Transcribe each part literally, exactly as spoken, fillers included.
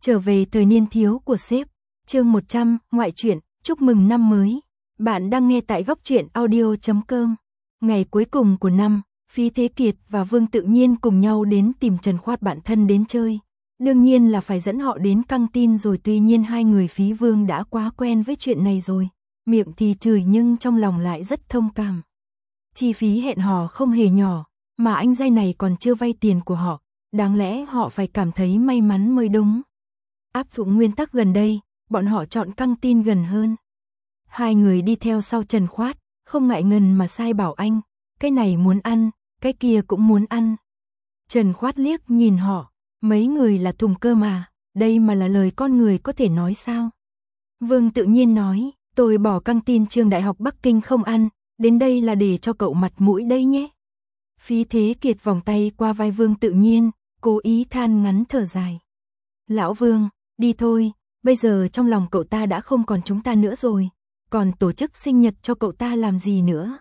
Trở về thời niên thiếu của sếp, chương một trăm, ngoại truyện, chúc mừng năm mới. Bạn đang nghe tại góc truyện audio chấm com. Ngày cuối cùng của năm, Phí Thế Kiệt và Vương Tự Nhiên cùng nhau đến tìm Trần Khoát bạn thân đến chơi. Đương nhiên là phải dẫn họ đến căng tin rồi, tuy nhiên hai người Phí Vương đã quá quen với chuyện này rồi. Miệng thì chửi nhưng trong lòng lại rất thông cảm. Chi phí hẹn hò không hề nhỏ, mà anh giai này còn chưa vay tiền của họ. Đáng lẽ họ phải cảm thấy may mắn mới đúng. Áp dụng nguyên tắc gần đây, bọn họ chọn căng tin gần hơn. Hai người đi theo sau Trần Khoát, không ngại ngần mà sai bảo anh, cái này muốn ăn, cái kia cũng muốn ăn. Trần Khoát liếc nhìn họ, mấy người là thùng cơ mà, đây mà là lời con người có thể nói sao? Vương Tự Nhiên nói, tôi bỏ căng tin trường Đại học Bắc Kinh không ăn, đến đây là để cho cậu mặt mũi đây nhé. Phí Thế Kiệt vòng tay qua vai Vương Tự Nhiên, cố ý than ngắn thở dài. Lão Vương, đi thôi, bây giờ trong lòng cậu ta đã không còn chúng ta nữa rồi, còn tổ chức sinh nhật cho cậu ta làm gì nữa.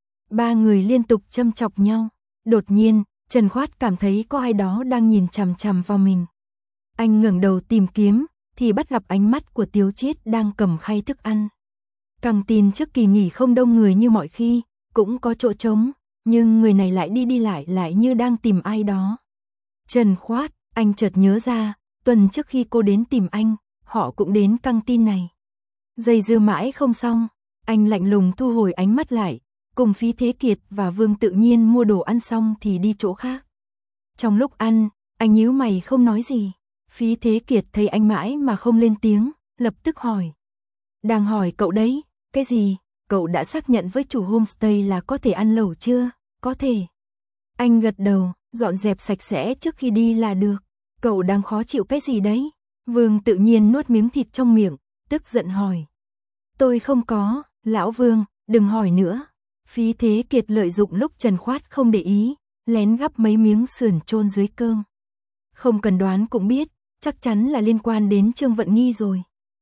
Ba người liên tục châm chọc nhau, đột nhiên, Trần Khoát cảm thấy có ai đó đang nhìn chằm chằm vào mình. Anh ngẩng đầu tìm kiếm, thì bắt gặp ánh mắt của Tiếu Chiết đang cầm khay thức ăn. Căng tin trước kỳ nghỉ không đông người như mọi khi, cũng có chỗ trống, nhưng người này lại đi đi lại lại như đang tìm ai đó. Trần Khoát, anh chợt nhớ ra, tuần trước khi cô đến tìm anh, họ cũng đến căng tin này. Dây dưa mãi không xong, anh lạnh lùng thu hồi ánh mắt lại, cùng Phí Thế Kiệt và Vương Tự Nhiên mua đồ ăn xong thì đi chỗ khác. Trong lúc ăn, anh nhíu mày không nói gì. Phí Thế Kiệt thấy anh mãi mà không lên tiếng, lập tức hỏi. Đang hỏi cậu đấy, cái gì? Cậu đã xác nhận với chủ homestay là có thể ăn lẩu chưa? Có thể. Anh gật đầu, dọn dẹp sạch sẽ trước khi đi là được. Cậu đang khó chịu cái gì đấy? Vương Tự Nhiên nuốt miếng thịt trong miệng, tức giận hỏi. Tôi không có, lão Vương, đừng hỏi nữa. Phí Thế Kiệt lợi dụng lúc Trần Khoát không để ý, lén gắp mấy miếng sườn chôn dưới cơm. Không cần đoán cũng biết, chắc chắn là liên quan đến Trương Vận Nghi rồi.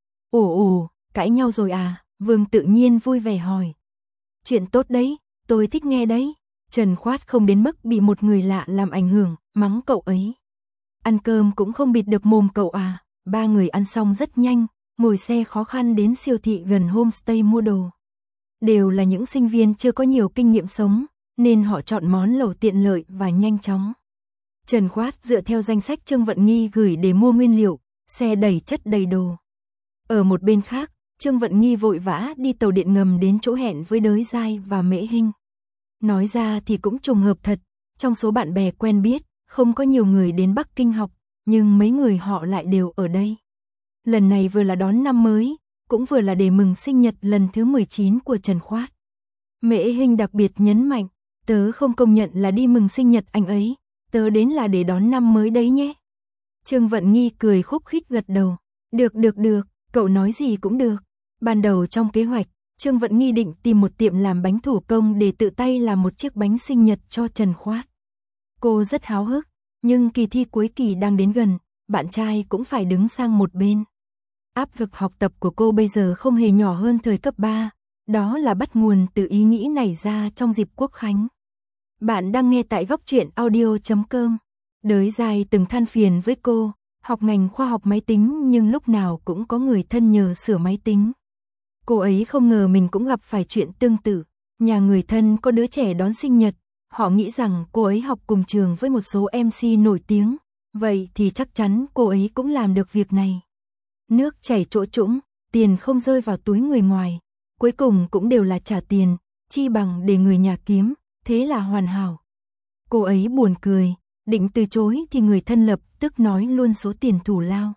Ồ ồ, cãi nhau rồi à? Vương Tự Nhiên vui vẻ hỏi. Chuyện tốt đấy, tôi thích nghe đấy. Trần Khoát không đến mức bị một người lạ làm ảnh hưởng, mắng cậu ấy. Ăn cơm cũng không bịt được mồm cậu à? Ba người ăn xong rất nhanh, ngồi xe khó khăn đến siêu thị gần homestay mua đồ. Đều là những sinh viên chưa có nhiều kinh nghiệm sống, nên họ chọn món lẩu tiện lợi và nhanh chóng. Trần Khoát dựa theo danh sách Trương Vận Nghi gửi để mua nguyên liệu, xe đầy chất đầy đồ. Ở một bên khác, Trương Vận Nghi vội vã đi tàu điện ngầm đến chỗ hẹn với Đới Giai và Mễ Hinh. Nói ra thì cũng trùng hợp thật, trong số bạn bè quen biết, không có nhiều người đến Bắc Kinh học, nhưng mấy người họ lại đều ở đây. Lần này vừa là đón năm mới, cũng vừa là để mừng sinh nhật lần thứ mười chín của Trần Khoát. Mễ Hinh đặc biệt nhấn mạnh, tớ không công nhận là đi mừng sinh nhật anh ấy, tớ đến là để đón năm mới đấy nhé. Trương Vận Nghi cười khúc khích gật đầu, được được được, cậu nói gì cũng được. Ban đầu trong kế hoạch, Trương Vận Nghi định tìm một tiệm làm bánh thủ công để tự tay làm một chiếc bánh sinh nhật cho Trần Khoát. Cô rất háo hức, nhưng kỳ thi cuối kỳ đang đến gần, bạn trai cũng phải đứng sang một bên. Áp lực học tập của cô bây giờ không hề nhỏ hơn thời cấp ba, đó là bắt nguồn từ ý nghĩ nảy ra trong dịp Quốc khánh. Bạn đang nghe tại góc truyện audio chấm com. Đới Giai từng than phiền với cô, học ngành khoa học máy tính nhưng lúc nào cũng có người thân nhờ sửa máy tính. Cô ấy không ngờ mình cũng gặp phải chuyện tương tự, nhà người thân có đứa trẻ đón sinh nhật, họ nghĩ rằng cô ấy học cùng trường với một số em xê nổi tiếng, vậy thì chắc chắn cô ấy cũng làm được việc này. Nước chảy chỗ trũng, tiền không rơi vào túi người ngoài, cuối cùng cũng đều là trả tiền, chi bằng để người nhà kiếm, thế là hoàn hảo. Cô ấy buồn cười, định từ chối thì người thân lập tức nói luôn số tiền thù lao.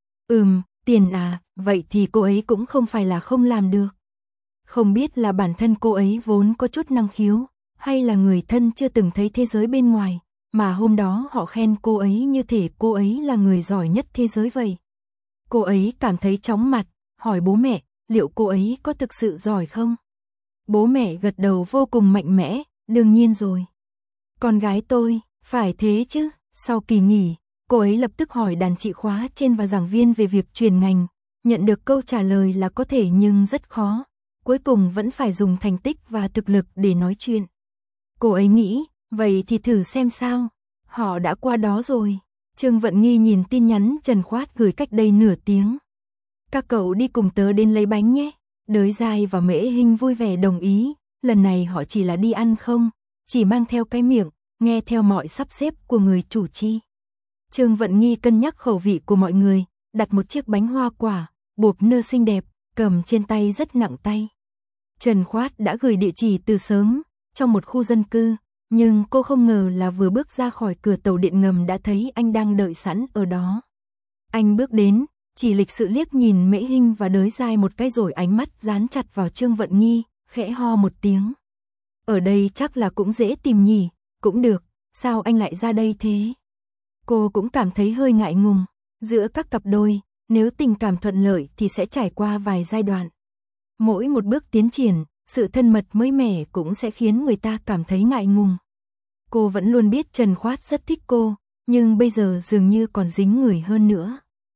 Ừm, tiền à, vậy thì cô ấy cũng không phải là không làm được. Không biết là bản thân cô ấy vốn có chút năng khiếu, hay là người thân chưa từng thấy thế giới bên ngoài, mà hôm đó họ khen cô ấy như thể cô ấy là người giỏi nhất thế giới vậy. Cô ấy cảm thấy chóng mặt, hỏi bố mẹ, liệu cô ấy có thực sự giỏi không? Bố mẹ gật đầu vô cùng mạnh mẽ, đương nhiên rồi. Con gái tôi, phải thế chứ. Sau kỳ nghỉ, cô ấy lập tức hỏi đàn chị khóa trên và giảng viên về việc chuyển ngành, nhận được câu trả lời là có thể nhưng rất khó, cuối cùng vẫn phải dùng thành tích và thực lực để nói chuyện. Cô ấy nghĩ, vậy thì thử xem sao, họ đã qua đó rồi. Trương Vận Nghi nhìn tin nhắn Trần Khoát gửi cách đây nửa tiếng. Các cậu đi cùng tớ đến lấy bánh nhé. Đới Giai và Mễ Hinh vui vẻ đồng ý, lần này họ chỉ là đi ăn không, chỉ mang theo cái miệng, nghe theo mọi sắp xếp của người chủ chi. Trương Vận Nghi cân nhắc khẩu vị của mọi người, đặt một chiếc bánh hoa quả, buộc nơ xinh đẹp, cầm trên tay rất nặng tay. Trần Khoát đã gửi địa chỉ từ sớm, trong một khu dân cư, nhưng cô không ngờ là vừa bước ra khỏi cửa tàu điện ngầm đã thấy anh đang đợi sẵn ở đó. Anh bước đến, chỉ lịch sự liếc nhìn Mễ Hinh và Đới Giai một cái rồi ánh mắt dán chặt vào Trương Vận Nghi, khẽ ho một tiếng. Ở đây chắc là cũng dễ tìm nhỉ, cũng được, sao anh lại ra đây thế? Cô cũng cảm thấy hơi ngại ngùng, giữa các cặp đôi, nếu tình cảm thuận lợi thì sẽ trải qua vài giai đoạn. Mỗi một bước tiến triển, sự thân mật mới mẻ cũng sẽ khiến người ta cảm thấy ngại ngùng. Cô vẫn luôn biết Trần Khoát rất thích cô, nhưng bây giờ dường như còn dính người hơn nữa.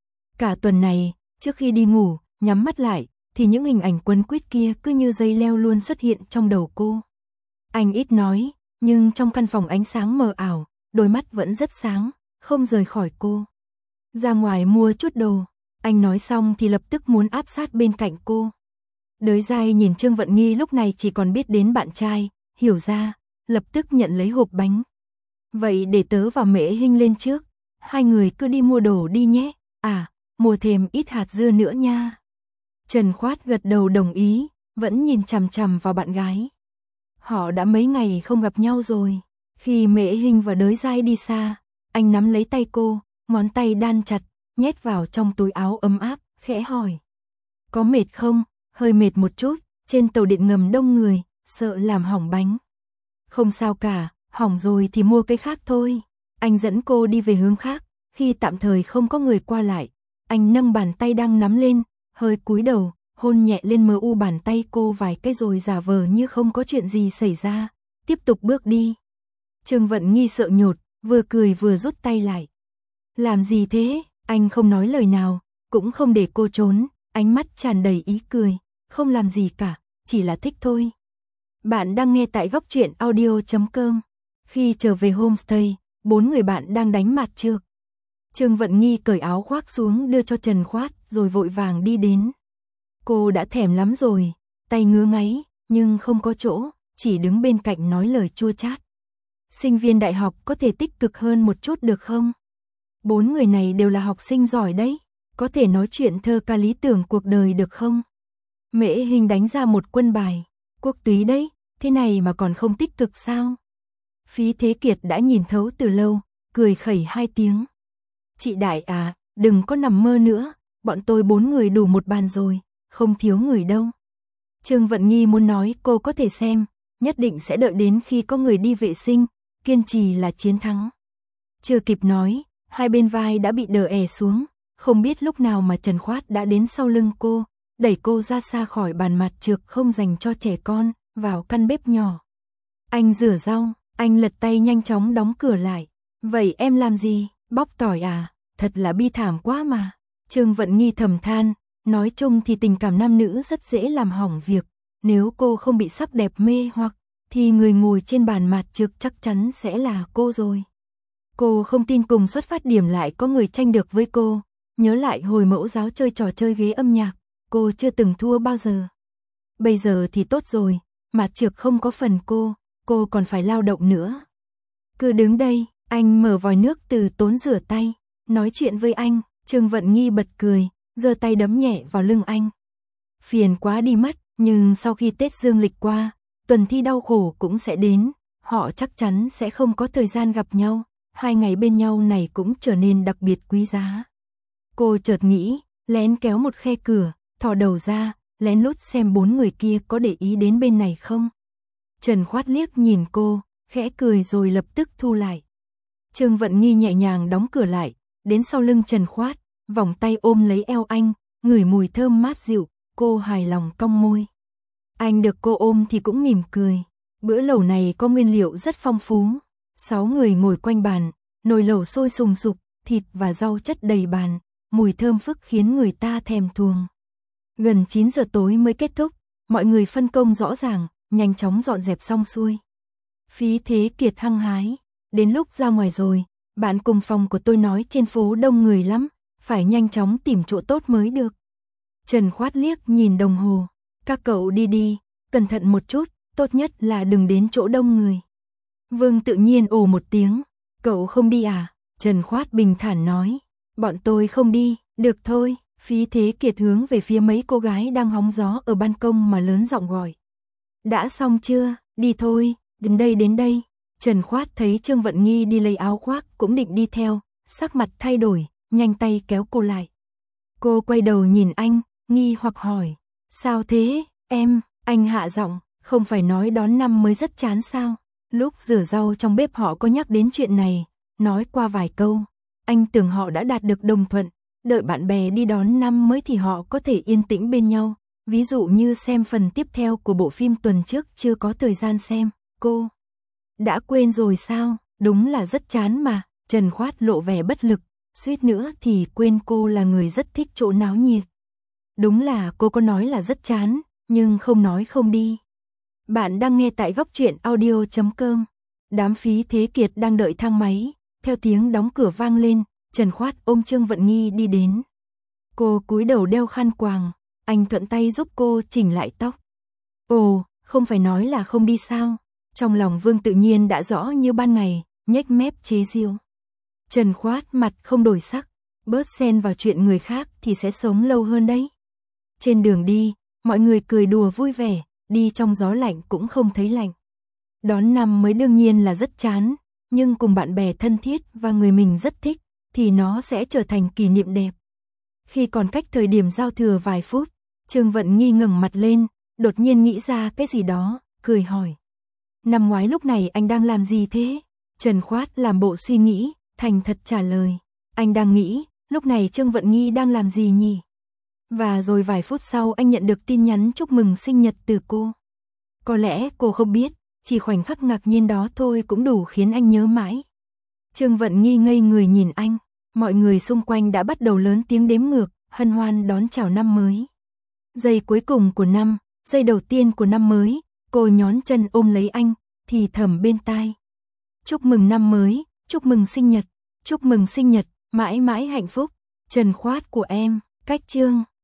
Cả tuần này, trước khi đi ngủ, nhắm mắt lại, thì những hình ảnh quấn quýt kia cứ như dây leo luôn xuất hiện trong đầu cô. Anh ít nói, nhưng trong căn phòng ánh sáng mờ ảo, đôi mắt vẫn rất sáng, không rời khỏi cô. Ra ngoài mua chút đồ, anh nói xong thì lập tức muốn áp sát bên cạnh cô. Đới Giai nhìn Trương Vận Nghi lúc này chỉ còn biết đến bạn trai, hiểu ra, lập tức nhận lấy hộp bánh. Vậy để tớ và Mễ Hinh lên trước, hai người cứ đi mua đồ đi nhé, à, mua thêm ít hạt dưa nữa nha. Trần Khoát gật đầu đồng ý, vẫn nhìn chằm chằm vào bạn gái. Họ đã mấy ngày không gặp nhau rồi. Khi Mễ Hinh và Đới Giai đi xa, anh nắm lấy tay cô, ngón tay đan chặt, nhét vào trong túi áo ấm áp, khẽ hỏi. Có mệt không? Hơi mệt một chút, trên tàu điện ngầm đông người, sợ làm hỏng bánh. Không sao cả, hỏng rồi thì mua cái khác thôi. Anh dẫn cô đi về hướng khác, khi tạm thời không có người qua lại. Anh nâng bàn tay đang nắm lên, hơi cúi đầu, hôn nhẹ lên mờ u bàn tay cô vài cái rồi giả vờ như không có chuyện gì xảy ra, tiếp tục bước đi. Trương Vận Nghi sợ nhột, vừa cười vừa rút tay lại. Làm gì thế? Anh không nói lời nào, cũng không để cô trốn, ánh mắt tràn đầy ý cười. Không làm gì cả, chỉ là thích thôi. Bạn đang nghe tại góc truyện audio chấm com. Khi trở về homestay, bốn người bạn đang đánh mặt trược. Trương Vận Nghi cởi áo khoác xuống đưa cho Trần Khoát rồi vội vàng đi đến. Cô đã thèm lắm rồi, tay ngứa ngáy, nhưng không có chỗ, chỉ đứng bên cạnh nói lời chua chát. Sinh viên đại học có thể tích cực hơn một chút được không? Bốn người này đều là học sinh giỏi đấy, có thể nói chuyện thơ ca lý tưởng cuộc đời được không? Mễ Hinh đánh ra một quân bài, Quốc túy đấy, thế này mà còn không tích cực sao? Phí Thế Kiệt đã nhìn thấu từ lâu, cười khẩy hai tiếng. Chị Đại à, đừng có nằm mơ nữa, bọn tôi bốn người đủ một bàn rồi, không thiếu người đâu. Trương Vận Nghi muốn nói cô có thể xem, nhất định sẽ đợi đến khi có người đi vệ sinh, kiên trì là chiến thắng. Chưa kịp nói, hai bên vai đã bị đờ è xuống, không biết lúc nào mà Trần Khoát đã đến sau lưng cô, đẩy cô ra xa khỏi bàn mặt trược không dành cho trẻ con, vào căn bếp nhỏ. Anh rửa rau, anh lật tay nhanh chóng đóng cửa lại. Vậy em làm gì? Bóc tỏi à? Thật là bi thảm quá mà. Trương Vận Nghi thầm than, nói chung thì tình cảm nam nữ rất dễ làm hỏng việc. Nếu cô không bị sắc đẹp mê hoặc, thì người ngồi trên bàn mặt trược chắc chắn sẽ là cô rồi. Cô không tin cùng xuất phát điểm lại có người tranh được với cô. Nhớ lại hồi mẫu giáo chơi trò chơi ghế âm nhạc, cô chưa từng thua bao giờ. Bây giờ thì tốt rồi, mặt trược không có phần cô, cô còn phải lao động nữa. Cứ đứng đây, anh mở vòi nước từ tốn rửa tay, nói chuyện với anh. Trương Vận Nghi bật cười, giơ tay đấm nhẹ vào lưng anh. Phiền quá đi mất, nhưng sau khi Tết dương lịch qua, tuần thi đau khổ cũng sẽ đến, họ chắc chắn sẽ không có thời gian gặp nhau, hai ngày bên nhau này cũng trở nên đặc biệt quý giá. Cô chợt nghĩ, lén kéo một khe cửa, thò đầu ra, lén lút xem bốn người kia có để ý đến bên này không. Trần Khoát liếc nhìn cô, khẽ cười rồi lập tức thu lại. Trương Vận Nghi nhẹ nhàng đóng cửa lại, đến sau lưng Trần Khoát, vòng tay ôm lấy eo anh, ngửi mùi thơm mát dịu, cô hài lòng cong môi. Anh được cô ôm thì cũng mỉm cười. Bữa lẩu này có nguyên liệu rất phong phú. Sáu người ngồi quanh bàn, nồi lẩu sôi sùng sục, thịt và rau chất đầy bàn, mùi thơm phức khiến người ta thèm thuồng. Gần chín giờ tối mới kết thúc, mọi người phân công rõ ràng, nhanh chóng dọn dẹp xong xuôi. Phí Thế Kiệt hăng hái, đến lúc ra ngoài rồi, Bạn cùng phòng của tôi nói trên phố đông người lắm, phải nhanh chóng tìm chỗ tốt mới được. Trần Khoát liếc nhìn đồng hồ. Các cậu đi đi, cẩn thận một chút, tốt nhất là đừng đến chỗ đông người. Vương Tự Nhiên ồ một tiếng. Cậu không đi à? Trần Khoát bình thản nói. Bọn tôi không đi, được thôi. Phí Thế Kiệt hướng về phía mấy cô gái đang hóng gió ở ban công mà lớn giọng gọi. Đã xong chưa? Đi thôi, đến đây đến đây. Trần Khoát thấy Trương Vận Nghi đi lấy áo khoác cũng định đi theo, sắc mặt thay đổi, nhanh tay kéo cô lại. Cô quay đầu nhìn anh, nghi hoặc hỏi. Sao thế, em? Anh hạ giọng, không phải nói đón năm mới rất chán sao? Lúc rửa rau trong bếp họ có nhắc đến chuyện này, nói qua vài câu. Anh tưởng họ đã đạt được đồng thuận, đợi bạn bè đi đón năm mới thì họ có thể yên tĩnh bên nhau. Ví dụ như xem phần tiếp theo của bộ phim tuần trước chưa có thời gian xem. Cô đã quên rồi sao? Đúng là rất chán mà. Trần Khoát lộ vẻ bất lực, suýt nữa thì quên cô là người rất thích chỗ náo nhiệt. Đúng là cô có nói là rất chán, nhưng không nói không đi. Bạn đang nghe tại góc truyện audio chấm com. Đám Phí Thế Kiệt đang đợi thang máy, theo tiếng đóng cửa vang lên, Trần Khoát ôm Trương Vận Nghi đi đến. Cô cúi đầu đeo khăn quàng, anh thuận tay giúp cô chỉnh lại tóc. Ồ, không phải nói là không đi sao? Trong lòng Vương Tự Nhiên đã rõ như ban ngày, nhếch mép chế giễu. Trần Khoát mặt không đổi sắc, bớt xen vào chuyện người khác thì sẽ sống lâu hơn đấy. Trên đường đi, mọi người cười đùa vui vẻ, đi trong gió lạnh cũng không thấy lạnh. Đón năm mới đương nhiên là rất chán, nhưng cùng bạn bè thân thiết và người mình rất thích, thì nó sẽ trở thành kỷ niệm đẹp. Khi còn cách thời điểm giao thừa vài phút, Trương Vận Nghi ngẩng mặt lên, đột nhiên nghĩ ra cái gì đó, cười hỏi. Năm ngoái lúc này anh đang làm gì thế? Trần Khoát làm bộ suy nghĩ, thành thật trả lời. Anh đang nghĩ, lúc này Trương Vận Nghi đang làm gì nhỉ? Và rồi vài phút sau anh nhận được tin nhắn chúc mừng sinh nhật từ cô. Có lẽ cô không biết, chỉ khoảnh khắc ngạc nhiên đó thôi cũng đủ khiến anh nhớ mãi. Trương Vận Nghi ngây người nhìn anh, mọi người xung quanh đã bắt đầu lớn tiếng đếm ngược, hân hoan đón chào năm mới. Giây cuối cùng của năm, giây đầu tiên của năm mới, cô nhón chân ôm lấy anh, thì thầm bên tai. Chúc mừng năm mới, chúc mừng sinh nhật, chúc mừng sinh nhật, mãi mãi hạnh phúc, Trần Khoát của em, cách Trương.